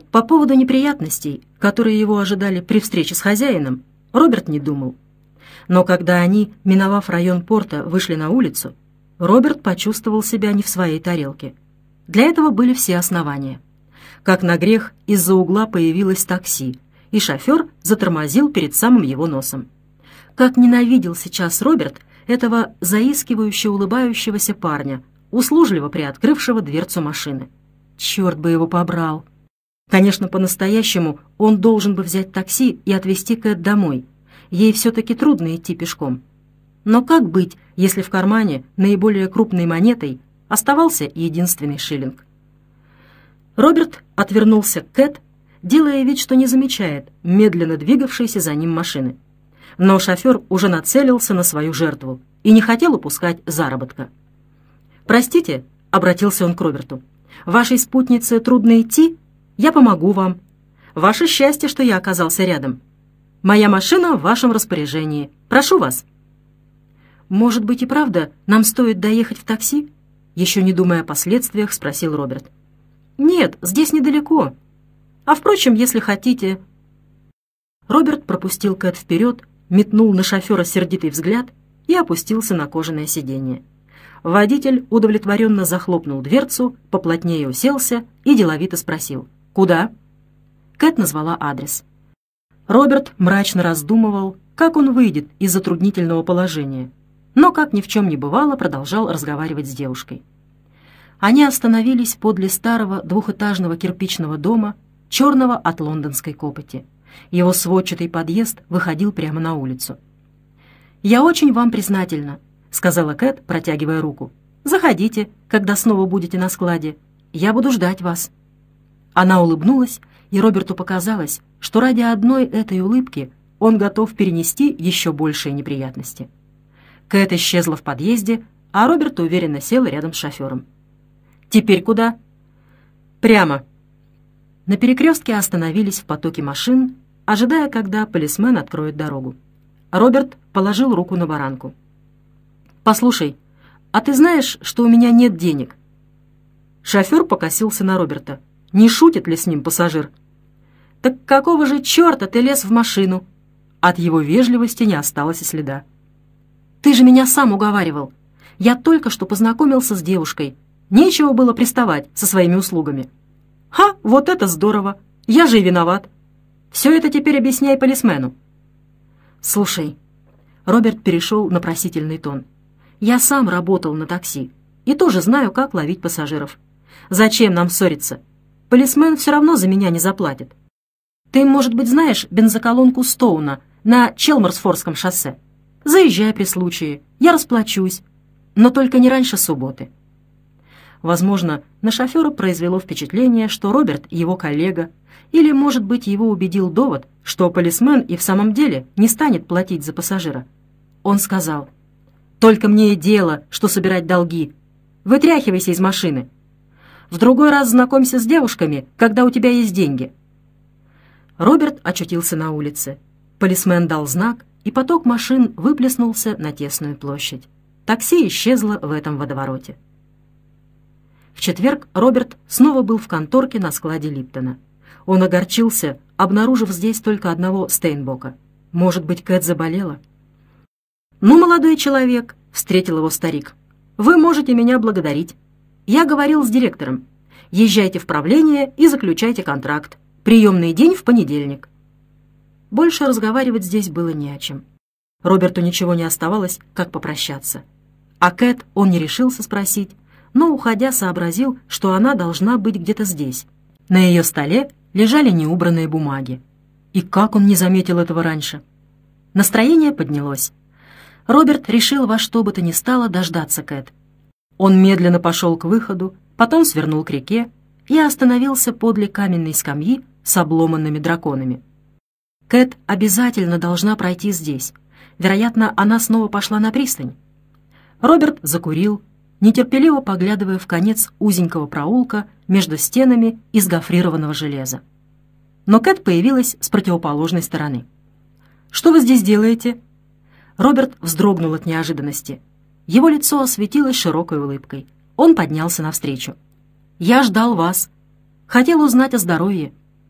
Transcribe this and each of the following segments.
По поводу неприятностей, которые его ожидали при встрече с хозяином, Роберт не думал. Но когда они, миновав район порта, вышли на улицу, Роберт почувствовал себя не в своей тарелке. Для этого были все основания. Как на грех, из-за угла появилось такси, и шофер затормозил перед самым его носом. Как ненавидел сейчас Роберт этого заискивающе улыбающегося парня, услужливо приоткрывшего дверцу машины. Черт бы его побрал! Конечно, по-настоящему он должен бы взять такси и отвезти Кэт домой. Ей все-таки трудно идти пешком. Но как быть, если в кармане наиболее крупной монетой оставался единственный шиллинг? Роберт отвернулся к Кэт, делая вид, что не замечает медленно двигавшейся за ним машины. Но шофер уже нацелился на свою жертву и не хотел упускать заработка. «Простите», — обратился он к Роберту, — «вашей спутнице трудно идти? Я помогу вам. Ваше счастье, что я оказался рядом. Моя машина в вашем распоряжении. Прошу вас». «Может быть и правда, нам стоит доехать в такси?» Еще не думая о последствиях, спросил Роберт. «Нет, здесь недалеко. А впрочем, если хотите...» Роберт пропустил Кэт вперед, метнул на шофера сердитый взгляд и опустился на кожаное сиденье. Водитель удовлетворенно захлопнул дверцу, поплотнее уселся и деловито спросил: «Куда?» Кэт назвала адрес. Роберт мрачно раздумывал, как он выйдет из затруднительного положения, но, как ни в чем не бывало, продолжал разговаривать с девушкой. Они остановились подле старого двухэтажного кирпичного дома, черного от лондонской копоти. Его сводчатый подъезд выходил прямо на улицу. «Я очень вам признательна», — сказала Кэт, протягивая руку. «Заходите, когда снова будете на складе. Я буду ждать вас». Она улыбнулась, и Роберту показалось, что ради одной этой улыбки он готов перенести еще большие неприятности. Кэт исчезла в подъезде, а Роберт уверенно сел рядом с шофером. «Теперь куда?» «Прямо». На перекрестке остановились в потоке машин, ожидая, когда полисмен откроет дорогу. Роберт положил руку на баранку. «Послушай, а ты знаешь, что у меня нет денег?» Шофер покосился на Роберта. Не шутит ли с ним пассажир? «Так какого же черта ты лез в машину?» От его вежливости не осталось и следа. «Ты же меня сам уговаривал. Я только что познакомился с девушкой. Нечего было приставать со своими услугами». «Ха, вот это здорово! Я же и виноват. Все это теперь объясняй полисмену». «Слушай», — Роберт перешел на просительный тон, — «я сам работал на такси и тоже знаю, как ловить пассажиров. Зачем нам ссориться? Полисмен все равно за меня не заплатит. Ты, может быть, знаешь бензоколонку Стоуна на Челмерсфордском шоссе? Заезжай при случае, я расплачусь, но только не раньше субботы». Возможно, на шофера произвело впечатление, что Роберт его коллега, или, может быть, его убедил довод, что полисмен и в самом деле не станет платить за пассажира. Он сказал: «Только мне и дело, что собирать долги. Вытряхивайся из машины. В другой раз знакомься с девушками, когда у тебя есть деньги». Роберт очутился на улице. Полисмен дал знак, и поток машин выплеснулся на тесную площадь. Такси исчезло в этом водовороте. В четверг Роберт снова был в конторке на складе Липтона. Он огорчился, обнаружив здесь только одного Стейнбока. Может быть, Кэт заболела? «Ну, молодой человек», — встретил его старик, — «вы можете меня благодарить. Я говорил с директором. Езжайте в правление и заключайте контракт. Приемный день в понедельник». Больше разговаривать здесь было не о чем. Роберту ничего не оставалось, как попрощаться. А Кэт он не решился спросить, но, уходя, сообразил, что она должна быть где-то здесь. На ее столе лежали неубранные бумаги. И как он не заметил этого раньше? Настроение поднялось. Роберт решил во что бы то ни стало дождаться Кэт. Он медленно пошел к выходу, потом свернул к реке и остановился подле каменной скамьи с обломанными драконами. Кэт обязательно должна пройти здесь. Вероятно, она снова пошла на пристань. Роберт закурил, нетерпеливо поглядывая в конец узенького проулка между стенами из гофрированного железа. Но Кэт появилась с противоположной стороны. «Что вы здесь делаете?» Роберт вздрогнул от неожиданности. Его лицо осветилось широкой улыбкой. Он поднялся навстречу. «Я ждал вас. Хотел узнать о здоровье.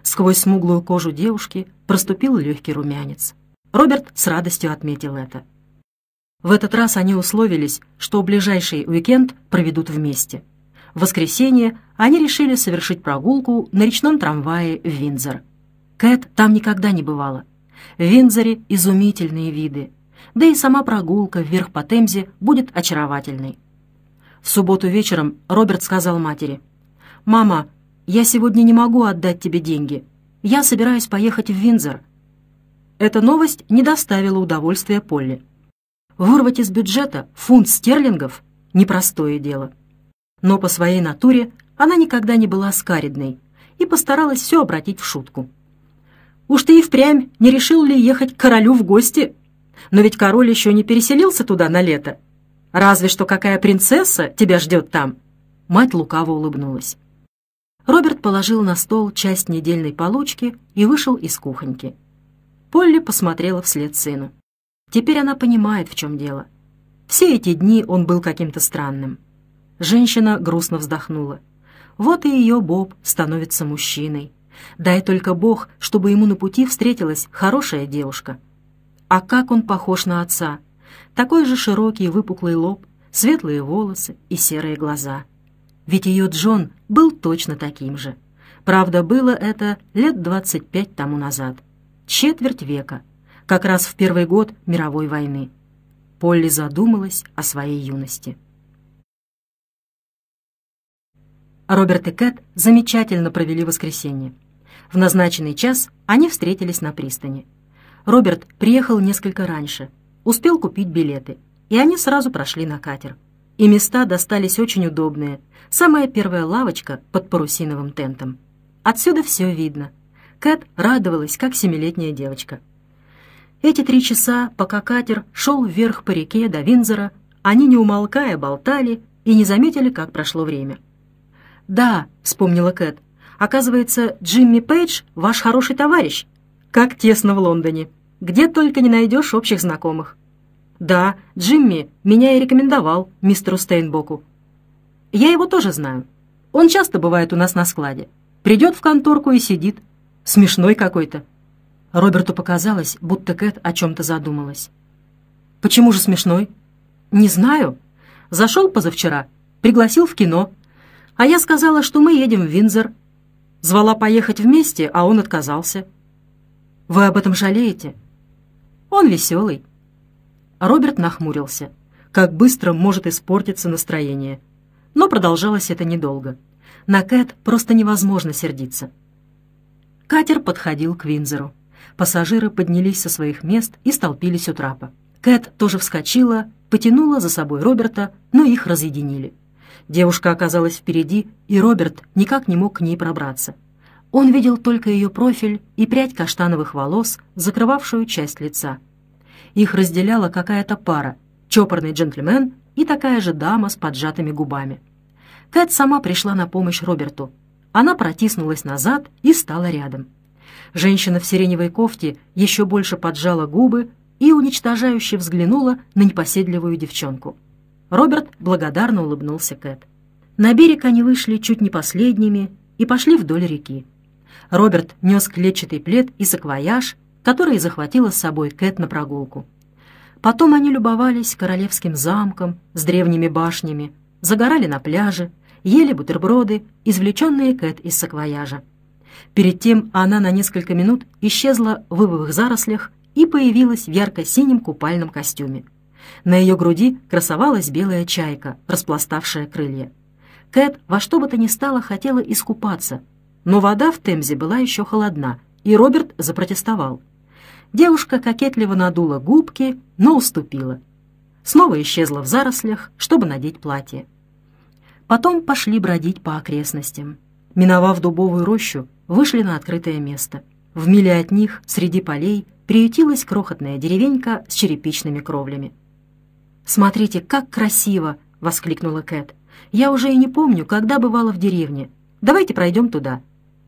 Сквозь смуглую кожу девушки проступил легкий румянец. Роберт с радостью отметил это. В этот раз они условились, что ближайший уикенд проведут вместе. В воскресенье они решили совершить прогулку на речном трамвае в Виндзор. Кэт там никогда не бывала. В Виндзоре изумительные виды, да и сама прогулка вверх по Темзе будет очаровательной. В субботу вечером Роберт сказал матери: «Мама, я сегодня не могу отдать тебе деньги. Я собираюсь поехать в Виндзор». Эта новость не доставила удовольствия Полли. Вырвать из бюджета фунт стерлингов — непростое дело. Но по своей натуре она никогда не была скаридной и постаралась все обратить в шутку. «Уж ты и впрямь не решил ли ехать к королю в гости? Но ведь король еще не переселился туда на лето. Разве что какая принцесса тебя ждет там». Мать лукаво улыбнулась. Роберт положил на стол часть недельной получки и вышел из кухоньки. Полли посмотрела вслед сыну. Теперь она понимает, в чем дело. Все эти дни он был каким-то странным. Женщина грустно вздохнула. Вот и ее Боб становится мужчиной. Дай только Бог, чтобы ему на пути встретилась хорошая девушка. А как он похож на отца. Такой же широкий выпуклый лоб, светлые волосы и серые глаза. Ведь ее Джон был точно таким же. Правда, было это лет 25 тому назад. Четверть века. Как раз в первый год мировой войны. Полли задумалась о своей юности. Роберт и Кэт замечательно провели воскресенье. В назначенный час они встретились на пристани. Роберт приехал несколько раньше, успел купить билеты, и они сразу прошли на катер. И места достались очень удобные. Самая первая лавочка под парусиновым тентом. Отсюда все видно. Кэт радовалась, как 7-летняя девочка. Эти 3 часа, пока катер шел вверх по реке до Виндзора, они, не умолкая, болтали и не заметили, как прошло время. «Да», — вспомнила Кэт, — «оказывается, Джимми Пейдж — ваш хороший товарищ. Как тесно в Лондоне. Где только не найдешь общих знакомых». «Да, Джимми меня и рекомендовал мистеру Стейнбоку. Я его тоже знаю. Он часто бывает у нас на складе. Придет в конторку и сидит. Смешной какой-то». Роберту показалось, будто Кэт о чем-то задумалась. «Почему же смешной?» «Не знаю. Зашел позавчера, пригласил в кино. А я сказала, что мы едем в Виндзор. Звала поехать вместе, а он отказался». «Вы об этом жалеете?» «Он веселый». Роберт нахмурился. Как быстро может испортиться настроение. Но продолжалось это недолго. На Кэт просто невозможно сердиться. Катер подходил к Виндзору. Пассажиры поднялись со своих мест и столпились у трапа. Кэт тоже вскочила, потянула за собой Роберта, но их разъединили. Девушка оказалась впереди, и Роберт никак не мог к ней пробраться. Он видел только ее профиль и прядь каштановых волос, закрывавшую часть лица. Их разделяла какая-то пара, чопорный джентльмен и такая же дама с поджатыми губами. Кэт сама пришла на помощь Роберту. Она протиснулась назад и стала рядом. Женщина в сиреневой кофте еще больше поджала губы и уничтожающе взглянула на непоседливую девчонку. Роберт благодарно улыбнулся Кэт. На берег они вышли чуть не последними и пошли вдоль реки. Роберт нес клетчатый плед и саквояж, который захватила с собой Кэт на прогулку. Потом они любовались королевским замком с древними башнями, загорали на пляже, ели бутерброды, извлеченные Кэт из саквояжа. Перед тем она на несколько минут исчезла в ивовых зарослях и появилась в ярко-синем купальном костюме. На ее груди красовалась белая чайка, распластавшая крылья. Кэт во что бы то ни стало хотела искупаться, но вода в Темзе была еще холодна, и Роберт запротестовал. Девушка кокетливо надула губки, но уступила. Снова исчезла в зарослях, чтобы надеть платье. Потом пошли бродить по окрестностям. Миновав дубовую рощу, вышли на открытое место. В миле от них, среди полей, приютилась крохотная деревенька с черепичными кровлями. «Смотрите, как красиво!» — воскликнула Кэт. «Я уже и не помню, когда бывала в деревне. Давайте пройдем туда».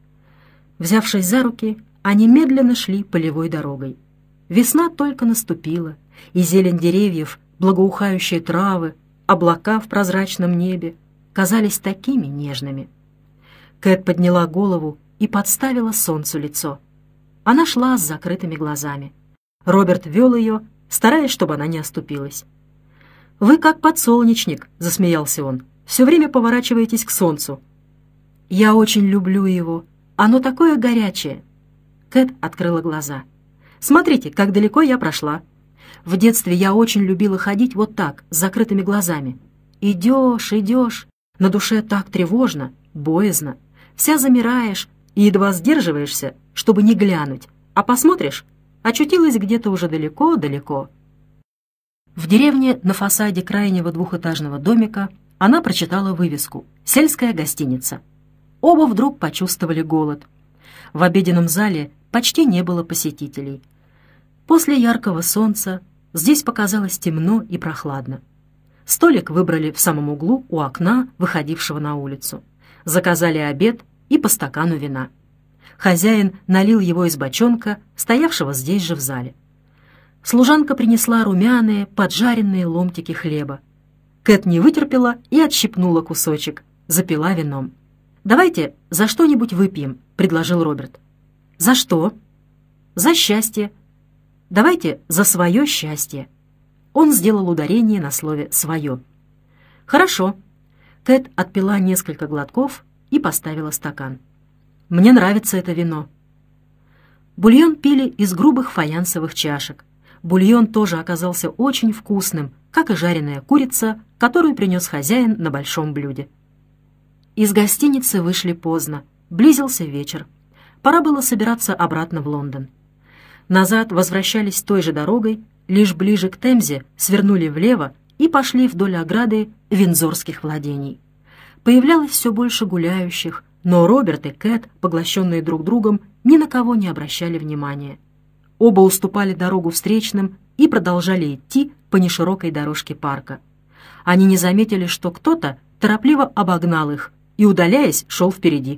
Взявшись за руки, они медленно шли полевой дорогой. Весна только наступила, и зелень деревьев, благоухающие травы, облака в прозрачном небе казались такими нежными. Кэт подняла голову и подставила солнцу лицо. Она шла с закрытыми глазами. Роберт вел ее, стараясь, чтобы она не оступилась. «Вы как подсолнечник», — засмеялся он, — «все время поворачиваетесь к солнцу». «Я очень люблю его. Оно такое горячее». Кэт открыла глаза. «Смотрите, как далеко я прошла. В детстве я очень любила ходить вот так, с закрытыми глазами. Идешь, идешь, на душе так тревожно, боязно. Вся замираешь и едва сдерживаешься, чтобы не глянуть, а посмотришь, очутилась где-то уже далеко-далеко». В деревне на фасаде крайнего двухэтажного домика она прочитала вывеску «Сельская гостиница». Оба вдруг почувствовали голод. В обеденном зале почти не было посетителей. После яркого солнца здесь показалось темно и прохладно. Столик выбрали в самом углу у окна, выходившего на улицу. Заказали обед и по стакану вина. Хозяин налил его из бочонка, стоявшего здесь же в зале. Служанка принесла румяные, поджаренные ломтики хлеба. Кэт не вытерпела и отщипнула кусочек, запила вином. «Давайте за что-нибудь выпьем», — предложил Роберт. «За что?» «За счастье. Давайте за свое счастье». Он сделал ударение на слове «свое». «Хорошо». Кэт отпила несколько глотков и поставила стакан. «Мне нравится это вино». Бульон пили из грубых фаянсовых чашек. Бульон тоже оказался очень вкусным, как и жареная курица, которую принес хозяин на большом блюде. Из гостиницы вышли поздно, близился вечер. Пора было собираться обратно в Лондон. Назад возвращались той же дорогой, лишь ближе к Темзе свернули влево и пошли вдоль ограды виндзорских владений. Появлялось все больше гуляющих, но Роберт и Кэт, поглощенные друг другом, ни на кого не обращали внимания. Оба уступали дорогу встречным и продолжали идти по неширокой дорожке парка. Они не заметили, что кто-то торопливо обогнал их и, удаляясь, шел впереди.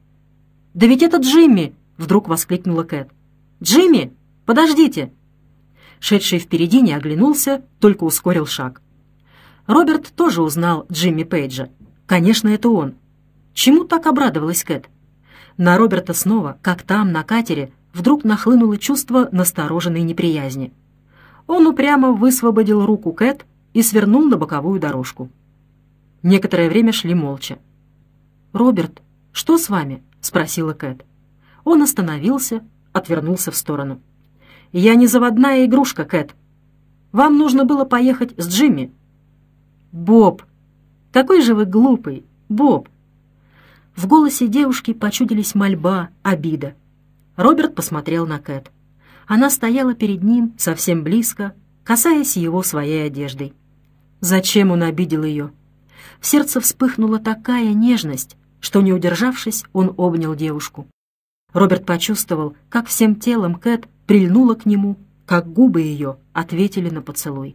«Да ведь это Джимми!» — вдруг воскликнула Кэт. «Джимми, подождите!» Шедший впереди не оглянулся, только ускорил шаг. Роберт тоже узнал Джимми Пейджа. Конечно, это он. Чему так обрадовалась Кэт? На Роберта снова, как там, на катере, вдруг нахлынуло чувство настороженной неприязни. Он упрямо высвободил руку Кэт и свернул на боковую дорожку. Некоторое время шли молча. «Роберт, что с вами?» — спросила Кэт. Он остановился, отвернулся в сторону. «Я не заводная игрушка, Кэт. Вам нужно было поехать с Джимми». «Боб! Какой же вы глупый, Боб!» В голосе девушки почудились мольба, обида. Роберт посмотрел на Кэт. Она стояла перед ним совсем близко, касаясь его своей одеждой. Зачем он обидел ее? В сердце вспыхнула такая нежность, что, не удержавшись, он обнял девушку. Роберт почувствовал, как всем телом Кэт прильнула к нему, как губы ее ответили на поцелуй.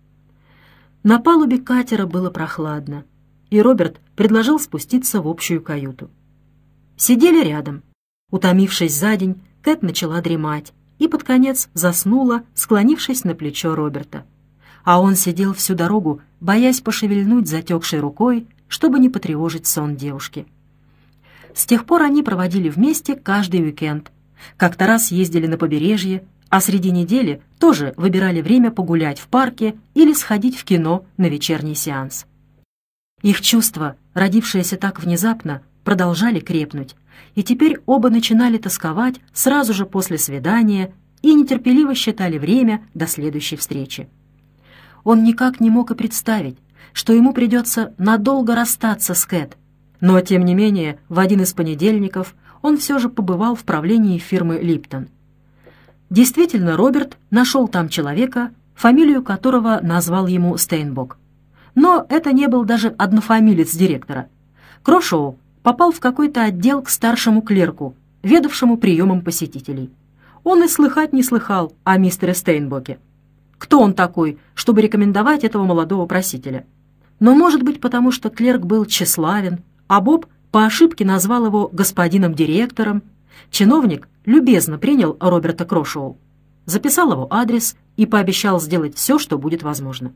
На палубе катера было прохладно, и Роберт предложил спуститься в общую каюту. Сидели рядом. Утомившись за день, Кэт начала дремать и под конец заснула, склонившись на плечо Роберта. А он сидел всю дорогу, боясь пошевельнуть затекшей рукой, чтобы не потревожить сон девушки. С тех пор они проводили вместе каждый уикенд. Как-то раз ездили на побережье, а среди недели тоже выбирали время погулять в парке или сходить в кино на вечерний сеанс. Их чувства, родившиеся так внезапно, продолжали крепнуть, и теперь оба начинали тосковать сразу же после свидания и нетерпеливо считали время до следующей встречи. Он никак не мог и представить, что ему придется надолго расстаться с Кэт, но, тем не менее, в один из понедельников он все же побывал в правлении фирмы «Липтон». Действительно, Роберт нашел там человека, фамилию которого назвал ему Стейнбок. Но это не был даже однофамилец директора. Крошоу попал в какой-то отдел к старшему клерку, ведавшему приемом посетителей. Он и слыхать не слыхал о мистере Стейнбоке. Кто он такой, чтобы рекомендовать этого молодого просителя? Но, может быть, потому что клерк был тщеславен, а Боб по ошибке назвал его господином директором. Чиновник любезно принял Роберта Крошоу, записал его адрес и пообещал сделать все, что будет возможно.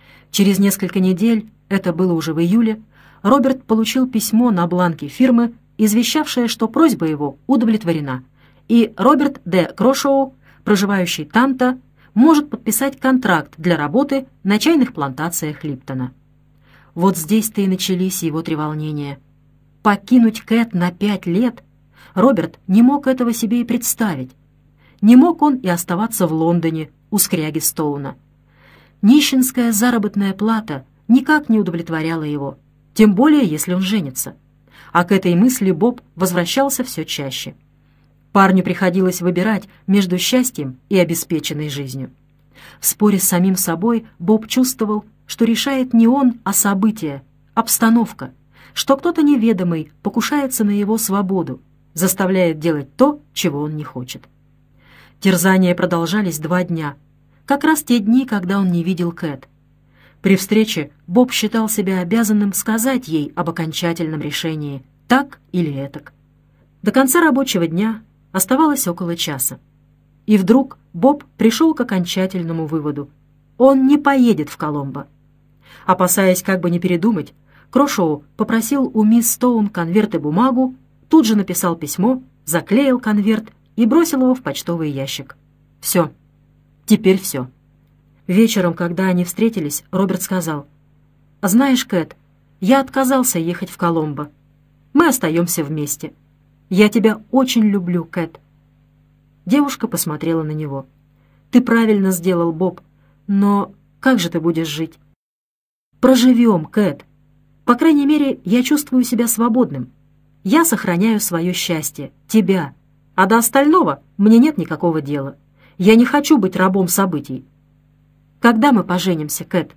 Через несколько недель, это было уже в июле, Роберт получил письмо на бланке фирмы, извещавшее, что просьба его удовлетворена, и Роберт Д. Крошоу, проживающий там-то, может подписать контракт для работы на чайных плантациях Липтона. Вот здесь-то и начались его треволнения. Покинуть Кэт на 5 лет? Роберт не мог этого себе и представить. Не мог он и оставаться в Лондоне у скряги Стоуна. Нищенская заработная плата никак не удовлетворяла его, тем более если он женится. А к этой мысли Боб возвращался все чаще. Парню приходилось выбирать между счастьем и обеспеченной жизнью. В споре с самим собой Боб чувствовал, что решает не он, а события, обстановка, что кто-то неведомый покушается на его свободу, заставляет делать то, чего он не хочет. Терзания продолжались 2 дня, как раз те дни, когда он не видел Кэт. При встрече Боб считал себя обязанным сказать ей об окончательном решении, так или этак. До конца рабочего дня оставалось около часа. И вдруг Боб пришел к окончательному выводу. Он не поедет в Коломбо. Опасаясь как бы не передумать, Крошоу попросил у мисс Стоун конверт и бумагу, тут же написал письмо, заклеил конверт и бросил его в почтовый ящик. Все. Теперь все. Вечером, когда они встретились, Роберт сказал: «Знаешь, Кэт, я отказался ехать в Коломбо. Мы остаемся вместе. Я тебя очень люблю, Кэт». Девушка посмотрела на него. «Ты правильно сделал, Боб, но как же ты будешь жить?» «Проживем, Кэт. По крайней мере, я чувствую себя свободным. Я сохраняю свое счастье, тебя, а до остального мне нет никакого дела. Я не хочу быть рабом событий. Когда мы поженимся, Кэт?»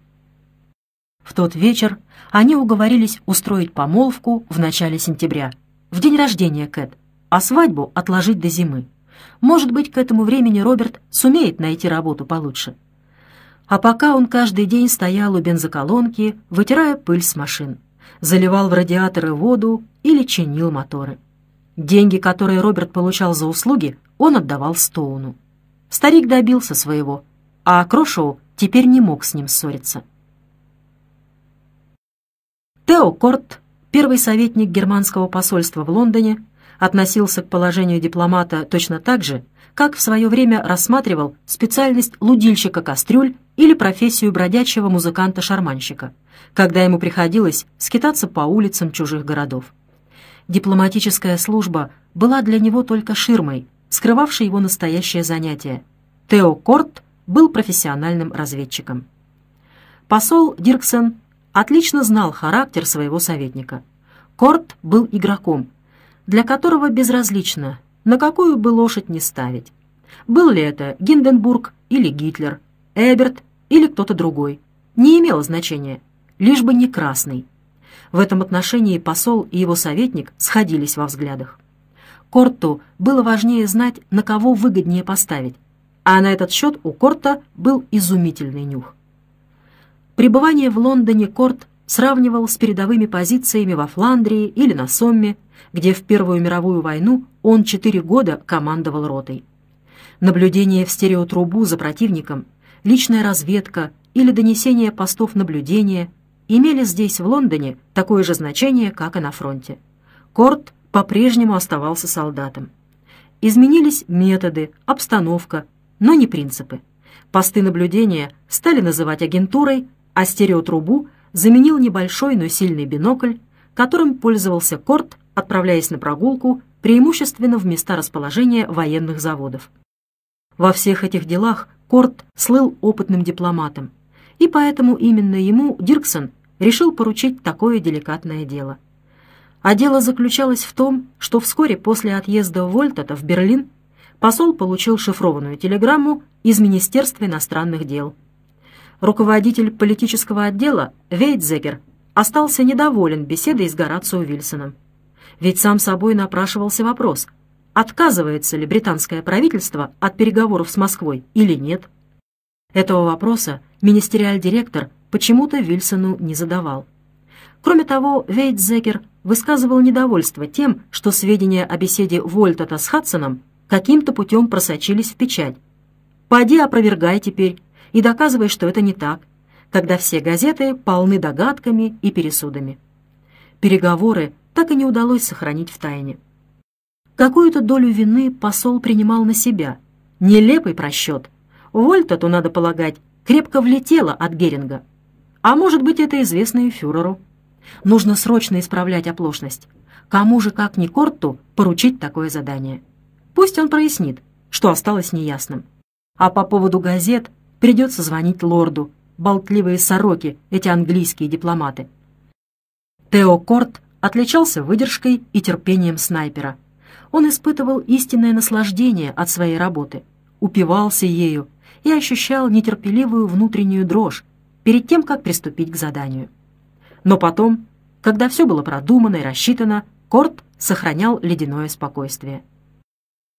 В тот вечер они уговорились устроить помолвку в начале сентября, в день рождения Кэт, а свадьбу отложить до зимы. Может быть, к этому времени Роберт сумеет найти работу получше. А пока он каждый день стоял у бензоколонки, вытирая пыль с машин, заливал в радиаторы воду или чинил моторы. Деньги, которые Роберт получал за услуги, он отдавал Стоуну. Старик добился своего, а Крошоу теперь не мог с ним ссориться. Тео Корт, первый советник германского посольства в Лондоне, относился к положению дипломата точно так же, как в свое время рассматривал специальность лудильщика кастрюль или профессию бродячего музыканта-шарманщика, когда ему приходилось скитаться по улицам чужих городов. Дипломатическая служба была для него только ширмой, скрывавшей его настоящее занятие. Тео Корт был профессиональным разведчиком. Посол Дирксен отлично знал характер своего советника. Корт был игроком, для которого безразлично, на какую бы лошадь ни ставить. Был ли это Гинденбург или Гитлер, Эберт или кто-то другой, не имело значения, лишь бы не красный. В этом отношении посол и его советник сходились во взглядах. Корту было важнее знать, на кого выгоднее поставить, а на этот счет у Корта был изумительный нюх. Пребывание в Лондоне Корт сравнивал с передовыми позициями во Фландрии или на Сомме, где в Первую мировую войну он 4 года командовал ротой. Наблюдение в стереотрубу за противником, личная разведка или донесение постов наблюдения имели здесь, в Лондоне, такое же значение, как и на фронте. Корт по-прежнему оставался солдатом. Изменились методы, обстановка, но не принципы. Посты наблюдения стали называть агентурой, а стереотрубу заменил небольшой, но сильный бинокль, которым пользовался Корт, отправляясь на прогулку, преимущественно в места расположения военных заводов. Во всех этих делах Корт слыл опытным дипломатом, и поэтому именно ему Дирксен решил поручить такое деликатное дело. А дело заключалось в том, что вскоре после отъезда Вольтата в Берлин посол получил шифрованную телеграмму из Министерства иностранных дел. Руководитель политического отдела Вейтзегер остался недоволен беседой с Горацио Вильсоном. Ведь сам собой напрашивался вопрос, отказывается ли британское правительство от переговоров с Москвой или нет. Этого вопроса министериаль-директор почему-то Вильсону не задавал. Кроме того, Вейтзегер высказывал недовольство тем, что сведения о беседе Вольтата с Хадсоном каким-то путем просочились в печать. «Поди опровергай теперь и доказывай, что это не так», когда все газеты полны догадками и пересудами. Переговоры так и не удалось сохранить в тайне. Какую-то долю вины посол принимал на себя. Нелепый просчет. Вольта-то, надо полагать, крепко влетела от Геринга. А может быть, это известно и фюреру. Нужно срочно исправлять оплошность. Кому же, как ни Корту, поручить такое задание? Пусть он прояснит, что осталось неясным. А по поводу газет придется звонить лорду, болтливые сороки, эти английские дипломаты. Тео Корт отличался выдержкой и терпением снайпера. Он испытывал истинное наслаждение от своей работы, упивался ею и ощущал нетерпеливую внутреннюю дрожь перед тем, как приступить к заданию. Но потом, когда все было продумано и рассчитано, Корт сохранял ледяное спокойствие.